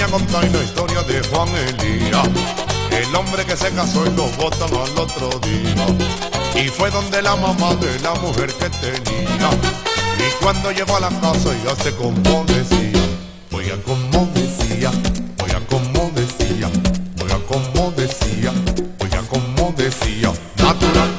contar la historia de Juan Elías, el hombre que se casó y lo botan al otro día. Y fue donde la mamá de la mujer que tenía. Y cuando llegó a la casa ella se compadecía. Oiga como decía, oiga como decía, oiga como decía, oiga como decía, natural.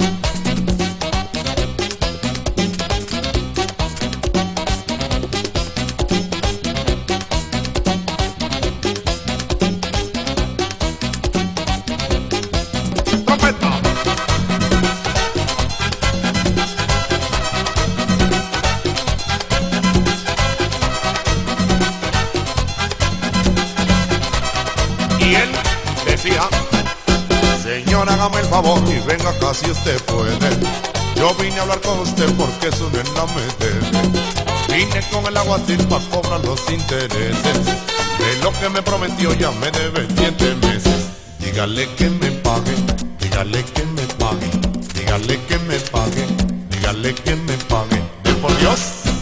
Y él decía: señor, hágame el favor y venga acá si usted puede. Yo vine a hablar con usted porque su nena me debe. Vine con el aguacil para cobrar los intereses de lo que me prometió, ya me debe 7 meses. Dígale que me pague, dígale que me pague, dígale que me pague, dígale que me pague. De por Dios.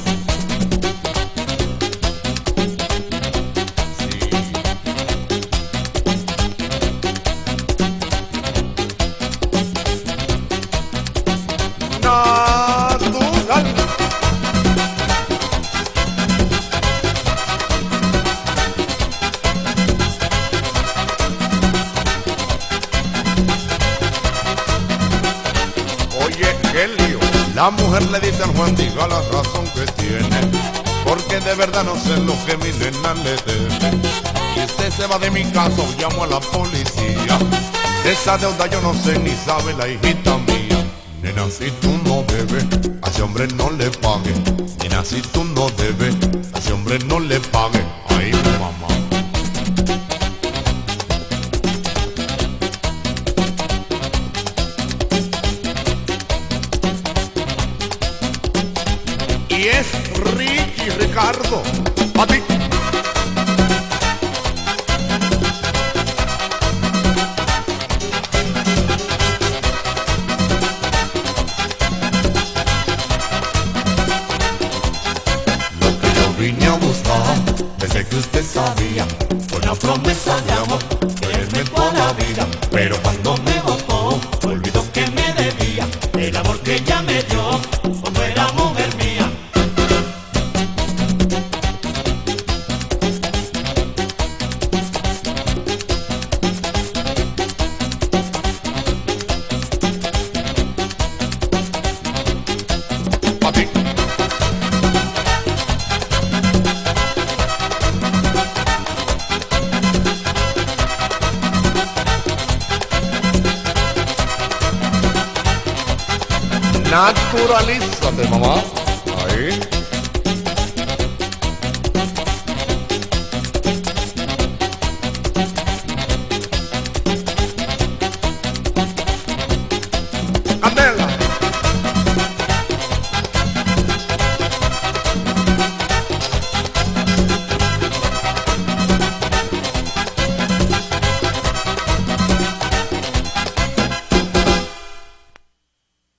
Natural. Oye, qué lío. La mujer le dice al Juan: diga la razón que tiene, porque de verdad no sé lo que mi nena le debe. Y usted se va de mi casa o llamo a la policía. De esa deuda yo no sé ni sabe la hijita mía. Nena, si tú no debes, a ese hombre no le pague. Nena, si tú no debes, a ese hombre no le pague. Ay, mamá. Y es Ricky Ricardo, a ti. Vine a buscar, desde que usted sabía, con la promesa de amor, quererme toda la vida. Pero cuando me botó, olvidó que me debía el amor que ella me dio cuando era mujer mía. Pa' ti. Naturalízate, mamá. Ahí.